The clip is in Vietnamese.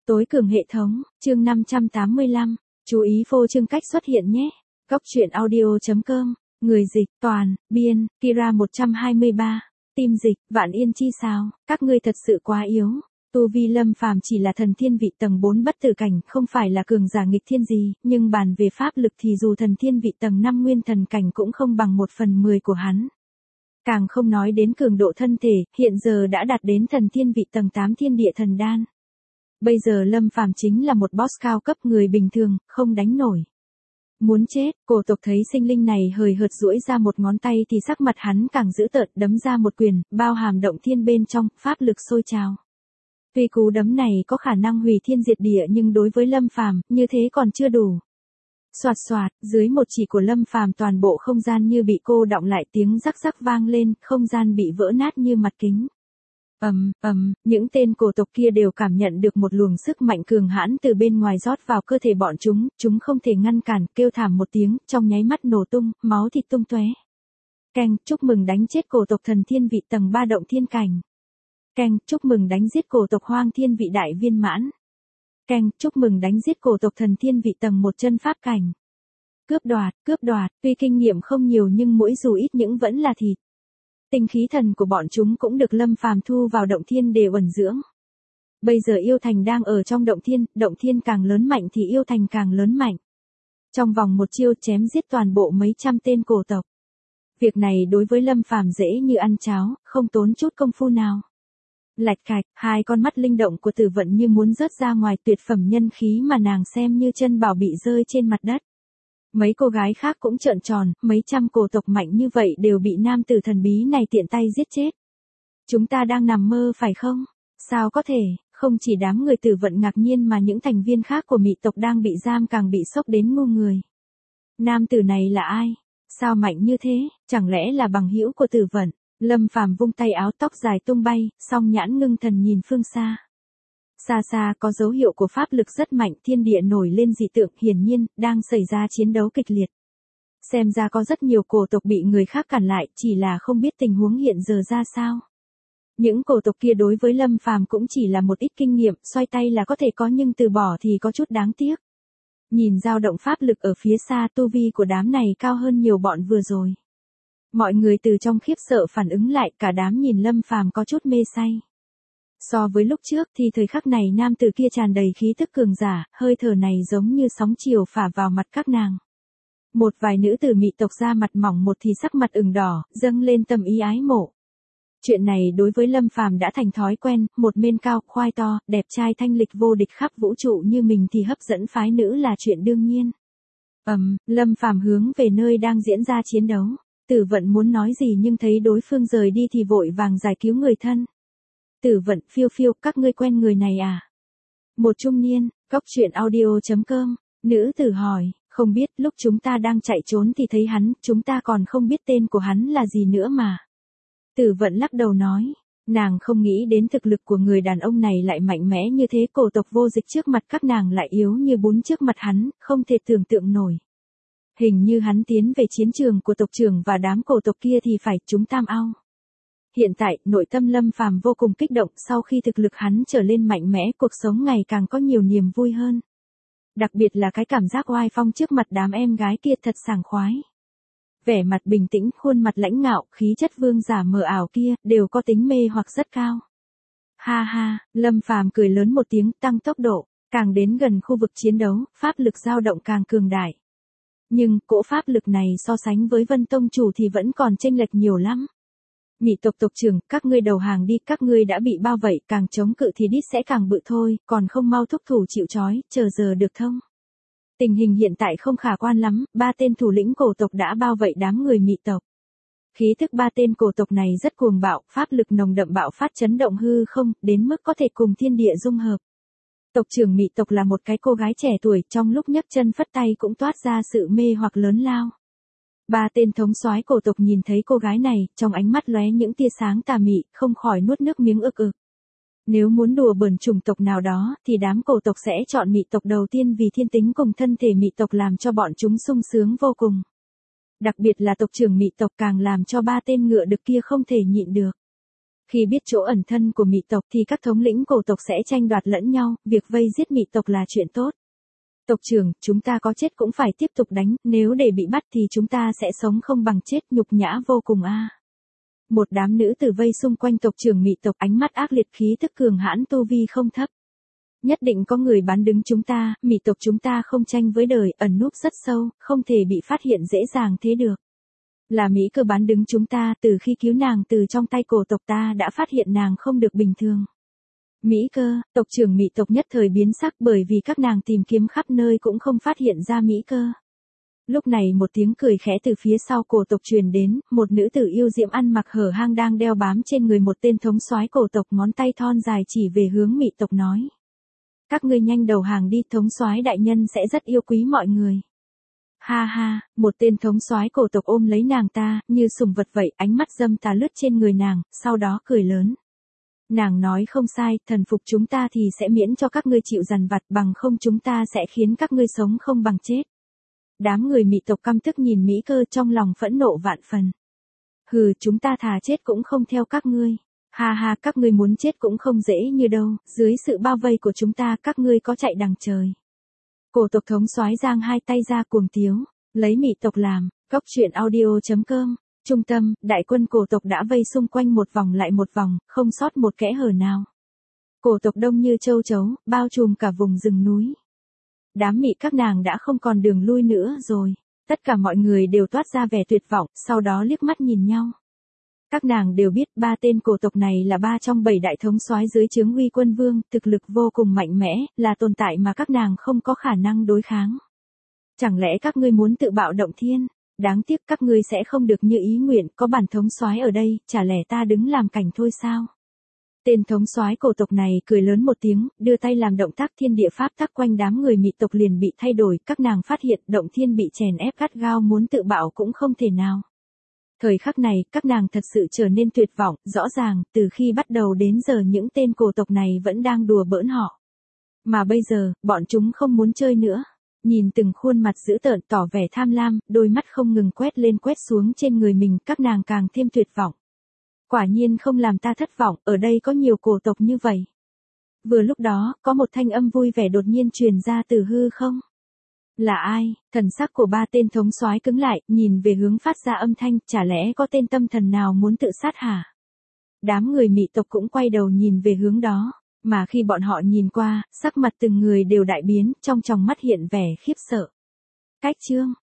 Tối cường hệ thống, chương 585, chú ý phô trương cách xuất hiện nhé. Góc truyện audio.com, người dịch, toàn, biên, Kira 123, tim dịch, Vạn Yên chi sao, các ngươi thật sự quá yếu. Tu vi Lâm Phàm chỉ là thần thiên vị tầng 4 bất tử cảnh, không phải là cường giả nghịch thiên gì, nhưng bàn về pháp lực thì dù thần thiên vị tầng 5 nguyên thần cảnh cũng không bằng 1/10 của hắn. Càng không nói đến cường độ thân thể, hiện giờ đã đạt đến thần thiên vị tầng 8 thiên địa thần đan. Bây giờ Lâm Phàm chính là một boss cao cấp, người bình thường, không đánh nổi. Muốn chết, cổ tộc thấy sinh linh này hời hợt duỗi ra một ngón tay thì sắc mặt hắn càng dữ tợn, đấm ra một quyền, bao hàm động thiên bên trong, pháp lực sôi trào. Tuy cú đấm này có khả năng hủy thiên diệt địa nhưng đối với Lâm Phàm, như thế còn chưa đủ. Soạt soạt, dưới một chỉ của Lâm Phàm toàn bộ không gian như bị cô đọng lại, tiếng rắc rắc vang lên, không gian bị vỡ nát như mặt kính. Những tên cổ tộc kia đều cảm nhận được một luồng sức mạnh cường hãn từ bên ngoài rót vào cơ thể bọn chúng không thể ngăn cản, kêu thảm một tiếng, trong nháy mắt nổ tung, máu thịt tung tóe. Keng, chúc mừng đánh chết cổ tộc thần thiên vị tầng 3 động thiên cảnh. Keng, chúc mừng đánh giết cổ tộc hoang thiên vị đại viên mãn. Keng, chúc mừng đánh giết cổ tộc thần thiên vị tầng 1 chân pháp cảnh. Cướp đoạt, tuy kinh nghiệm không nhiều nhưng mỗi dù ít những vẫn là thịt. Tinh khí thần của bọn chúng cũng được Lâm Phàm thu vào động thiên để uẩn dưỡng. Bây giờ yêu thành đang ở trong động thiên càng lớn mạnh thì yêu thành càng lớn mạnh. Trong vòng một chiêu chém giết toàn bộ mấy trăm tên cổ tộc. Việc này đối với Lâm Phàm dễ như ăn cháo, không tốn chút công phu nào. Lạch cạch, hai con mắt linh động của Tử Vận như muốn rớt ra ngoài, tuyệt phẩm nhân khí mà nàng xem như chân bảo bị rơi trên mặt đất. Mấy cô gái khác cũng trợn tròn, mấy trăm cổ tộc mạnh như vậy đều bị nam tử thần bí này tiện tay giết chết. Chúng ta đang nằm mơ phải không? Sao có thể, không chỉ đám người Tử Vận ngạc nhiên mà những thành viên khác của mị tộc đang bị giam càng bị sốc đến ngu người. Nam tử này là ai? Sao mạnh như thế? Chẳng lẽ là bằng hữu của Tử Vận? Lâm Phàm vung tay áo, tóc dài tung bay, song nhãn ngưng thần nhìn phương xa. Xa xa có dấu hiệu của pháp lực rất mạnh, thiên địa nổi lên dị tượng, hiển nhiên, đang xảy ra chiến đấu kịch liệt. Xem ra có rất nhiều cổ tộc bị người khác cản lại, chỉ là không biết tình huống hiện giờ ra sao. Những cổ tộc kia đối với Lâm Phàm cũng chỉ là một ít kinh nghiệm, xoay tay là có thể có nhưng từ bỏ thì có chút đáng tiếc. Nhìn dao động pháp lực ở phía xa, tu vi của đám này cao hơn nhiều bọn vừa rồi. Mọi người từ trong khiếp sợ phản ứng lại, cả đám nhìn Lâm Phàm có chút mê say. So với lúc trước thì thời khắc này nam tử kia tràn đầy khí tức cường giả, hơi thở này giống như sóng chiều phả vào mặt các nàng. Một vài nữ tử mị tộc da mặt mỏng một thì sắc mặt ửng đỏ, dâng lên tâm ý ái mộ. Chuyện này đối với Lâm Phàm đã thành thói quen, một men cao, khoai to, đẹp trai thanh lịch vô địch khắp vũ trụ như mình thì hấp dẫn phái nữ là chuyện đương nhiên. Lâm Phàm hướng về nơi đang diễn ra chiến đấu. Tử Vận muốn nói gì nhưng thấy đối phương rời đi thì vội vàng giải cứu người thân. Tử Vận, phiêu phiêu, các ngươi quen người này à? Một trung niên, góc truyện audio.com, nữ tử hỏi, không biết, lúc chúng ta đang chạy trốn thì thấy hắn, chúng ta còn không biết tên của hắn là gì nữa mà. Tử Vận lắc đầu nói, nàng không nghĩ đến thực lực của người đàn ông này lại mạnh mẽ như thế, cổ tộc vô dịch trước mặt các nàng lại yếu như bún trước mặt hắn, không thể tưởng tượng nổi. Hình như hắn tiến về chiến trường của tộc trưởng và đám cổ tộc kia thì phải chúng tam ao. Hiện tại, nội tâm Lâm Phàm vô cùng kích động, sau khi thực lực hắn trở lên mạnh mẽ, cuộc sống ngày càng có nhiều niềm vui hơn. Đặc biệt là cái cảm giác oai phong trước mặt đám em gái kia thật sảng khoái. Vẻ mặt bình tĩnh, khuôn mặt lãnh ngạo, khí chất vương giả mờ ảo kia, đều có tính mê hoặc rất cao. Ha ha, Lâm Phàm cười lớn một tiếng, tăng tốc độ, càng đến gần khu vực chiến đấu, pháp lực dao động càng cường đại. Nhưng, cỗ pháp lực này so sánh với Vân Tông chủ thì vẫn còn chênh lệch nhiều lắm. Mị tộc tộc trưởng, các ngươi đầu hàng đi, các ngươi đã bị bao vây, càng chống cự thì đít sẽ càng bự thôi, còn không mau thúc thủ chịu trói, chờ giờ được thông. Tình hình hiện tại không khả quan lắm, 3 tên thủ lĩnh cổ tộc đã bao vây đám người mị tộc. Khí thức 3 tên cổ tộc này rất cuồng bạo, pháp lực nồng đậm bạo phát chấn động hư không, đến mức có thể cùng thiên địa dung hợp. Tộc trưởng mị tộc là một cái cô gái trẻ tuổi, trong lúc nhấc chân phất tay cũng toát ra sự mê hoặc lớn lao. 3 tên thống soái cổ tộc nhìn thấy cô gái này, trong ánh mắt lóe những tia sáng tà mị, không khỏi nuốt nước miếng ực ực. Nếu muốn đùa bỡn chủng tộc nào đó, thì đám cổ tộc sẽ chọn mị tộc đầu tiên vì thiên tính cùng thân thể mị tộc làm cho bọn chúng sung sướng vô cùng. Đặc biệt là tộc trưởng mị tộc càng làm cho 3 tên ngựa đực kia không thể nhịn được. Khi biết chỗ ẩn thân của Mị tộc thì các thống lĩnh cổ tộc sẽ tranh đoạt lẫn nhau, việc vây giết Mị tộc là chuyện tốt. Tộc trưởng, chúng ta có chết cũng phải tiếp tục đánh, nếu để bị bắt thì chúng ta sẽ sống không bằng chết, nhục nhã vô cùng a. Một đám nữ tử vây xung quanh tộc trưởng Mị tộc, ánh mắt ác liệt, khí tức cường hãn, tu vi không thấp. Nhất định có người bán đứng chúng ta, Mị tộc chúng ta không tranh với đời, ẩn núp rất sâu, không thể bị phát hiện dễ dàng thế được. Là Mỹ Cơ bán đứng chúng ta, từ khi cứu nàng từ trong tay cổ tộc ta đã phát hiện nàng không được bình thường. Mỹ Cơ, tộc trưởng Mị tộc nhất thời biến sắc, bởi vì các nàng tìm kiếm khắp nơi cũng không phát hiện ra Mỹ Cơ. Lúc này một tiếng cười khẽ từ phía sau cổ tộc truyền đến, một nữ tử yêu diễm ăn mặc hở hang đang đeo bám trên người một tên thống soái cổ tộc, ngón tay thon dài chỉ về hướng Mị tộc nói. Các ngươi nhanh đầu hàng đi, thống soái đại nhân sẽ rất yêu quý mọi người. Ha ha, một tên thống soái cổ tộc ôm lấy nàng ta, như sủng vật vậy, ánh mắt dâm tà lướt trên người nàng, sau đó cười lớn. Nàng nói không sai, thần phục chúng ta thì sẽ miễn cho các ngươi chịu dằn vặt, bằng không chúng ta sẽ khiến các ngươi sống không bằng chết. Đám người Mị tộc căm tức nhìn Mỹ Cơ, trong lòng phẫn nộ vạn phần. Hừ, chúng ta thà chết cũng không theo các ngươi. Ha ha, các ngươi muốn chết cũng không dễ như đâu, dưới sự bao vây của chúng ta các ngươi có chạy đằng trời. Cổ tộc thống soái giang hai tay ra cuồng tiếu, lấy Mị tộc làm, góc truyện audio.com. Trung tâm, đại quân cổ tộc đã vây xung quanh một vòng lại một vòng, không sót một kẽ hở nào. Cổ tộc đông như châu chấu, bao trùm cả vùng rừng núi. Đám Mị các nàng đã không còn đường lui nữa rồi. Tất cả mọi người đều toát ra vẻ tuyệt vọng, sau đó liếc mắt nhìn nhau. Các nàng đều biết ba tên cổ tộc này là ba trong 7 đại thống soái dưới trướng Uy Quân Vương, thực lực vô cùng mạnh mẽ, là tồn tại mà các nàng không có khả năng đối kháng. Chẳng lẽ các ngươi muốn tự bạo động thiên? Đáng tiếc các ngươi sẽ không được như ý nguyện, có bản thống soái ở đây, chả lẽ ta đứng làm cảnh thôi sao? Tên thống soái cổ tộc này cười lớn một tiếng, đưa tay làm động tác thiên địa pháp tắc, quanh đám người Mị tộc liền bị thay đổi, các nàng phát hiện động thiên bị chèn ép gắt gao, muốn tự bạo cũng không thể nào. Thời khắc này, các nàng thật sự trở nên tuyệt vọng, rõ ràng, từ khi bắt đầu đến giờ những tên cổ tộc này vẫn đang đùa bỡn họ. Mà bây giờ, bọn chúng không muốn chơi nữa. Nhìn từng khuôn mặt dữ tợn tỏ vẻ tham lam, đôi mắt không ngừng quét lên quét xuống trên người mình, các nàng càng thêm tuyệt vọng. Quả nhiên không làm ta thất vọng, ở đây có nhiều cổ tộc như vậy. Vừa lúc đó, có một thanh âm vui vẻ đột nhiên truyền ra từ hư không. Là ai? Thần sắc của ba tên thống soái cứng lại, nhìn về hướng phát ra âm thanh, chả lẽ có tên tâm thần nào muốn tự sát hả? Đám người Mị tộc cũng quay đầu nhìn về hướng đó, mà khi bọn họ nhìn qua, sắc mặt từng người đều đại biến, trong tròng mắt hiện vẻ khiếp sợ. Cách chương